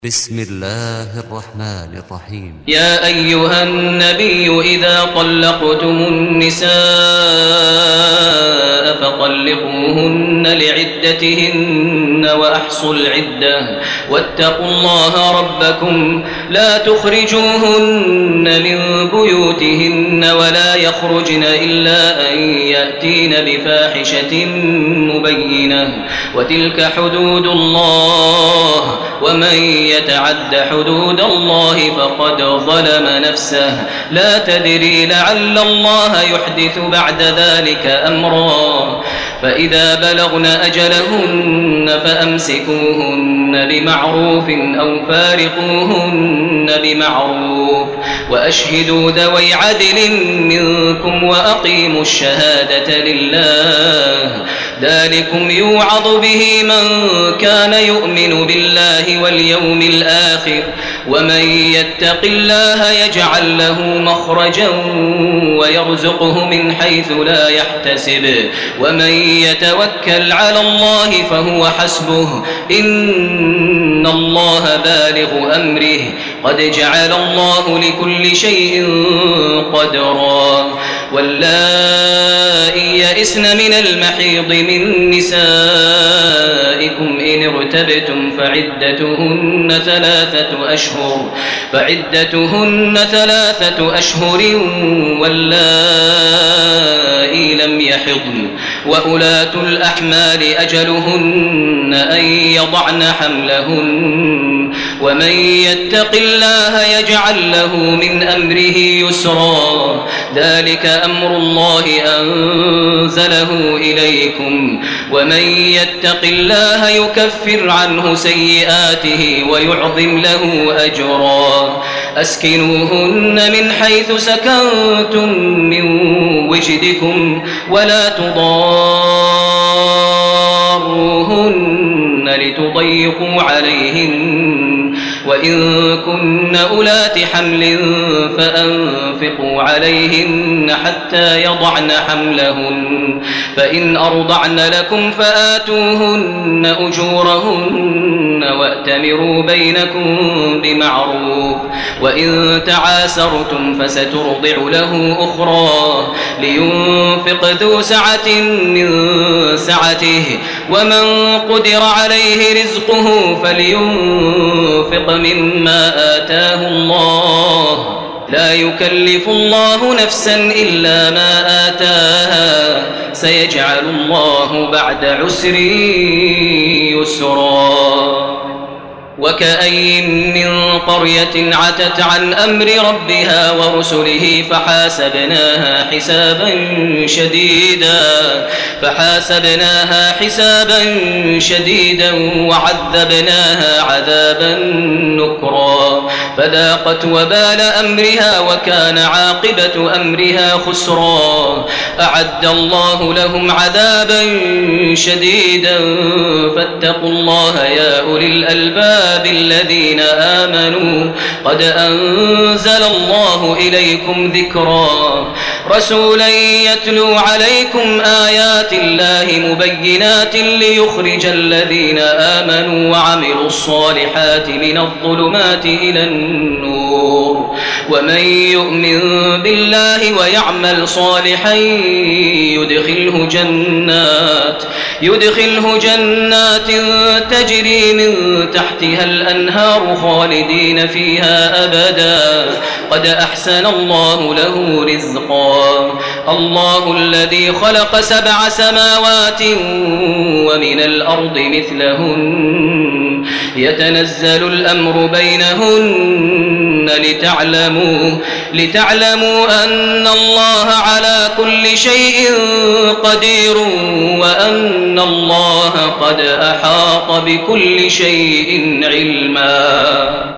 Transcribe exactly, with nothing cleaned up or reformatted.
بسم الله الرحمن الرحيم. يا أيها النبي إذا طلقتم النساء فطلقوهن لعدتهن وأحصوا العدة واتقوا الله ربكم لا تخرجوهن من بيوتهن ولا يخرجن إلا أن يأتين بفاحشة مبينة وتلك حدود الله ومن يتعد حدود الله فقد ظلم نفسه لا تدري لعل الله يحدث بعد ذلك أمرا فإذا بلغن أجلهن فأمسكوهن بمعروف أو فارقوهن بمعروف وأشهدوا ذوي عدل منكم وأقيموا الشهادة لله ذلكم يوعظ به من كان يؤمن بالله واليوم الآخر ومن يتق الله يجعل له مخرجا ويرزقه من حيث لا يحتسب ومن يتوكل على الله فهو حسبه إن الله بالغ أمره قد جعل الله لكل شيء قدرا واللائي يئسن من المحيض من نسائكم إن ارتبتم فعدتهن ثلاثة أشهر فعدتهن ثلاثة أشهر واللائي لم يحضن وأولاة الأحمال أجلهن أن يضعن حملهن ومن يتق الله يجعل له من أمره يسرا ذلك أمر الله أنزله إليكم ومن يتق الله يكفر عنه سيئاته ويعظم له أجرا أسكنوهن من حيث سكنتم من وجدكم ولا تضاروهن لتضيقوا عليهن وإن كن أولات حمل فأنفقوا عليهن حتى يضعن حملهن فإن أرضعن لكم فآتوهن أجورهن وأتمروا بينكم بمعروف وإن تعاسرتم فسترضع له أخرى لينفق ذو سعة من سعته ومن قدر عليه رزقه فلينفق مما آتاه الله لا يكلف الله نفسا إلا ما آتاها سيجعل الله بعد عسر يسرا وكأي من قرية عتت عن أمر ربها ورسله فحاسبناها حسابا شديدا فحاسبناها حسابا شديدا وعذبناها عذابا نكرا فذاقت وبال أمرها وكان عاقبة أمرها خسرا أعد الله لهم عذابا شديدا فاتقوا الله يا أولي الألباب الذين آمنوا قد أنزل الله إليكم ذكرا رسولا يتلو عليكم آيات الله مبينات ليخرج الذين آمنوا وعملوا الصالحات من الظلمات إلى النور ومن يؤمن بالله ويعمل صالحا يدخله جنات يدخله جنات تجري من تحتها الأنهار خالدين فيها أبدا قد أحسن الله له رزقا الله الذي خلق سبع سماوات ومن الأرض مثلهن يتنزل الأمر بينهن لتعلموا لتعلموا أن الله على كل شيء قدير وأن الله قد أحاط بكل شيء علما.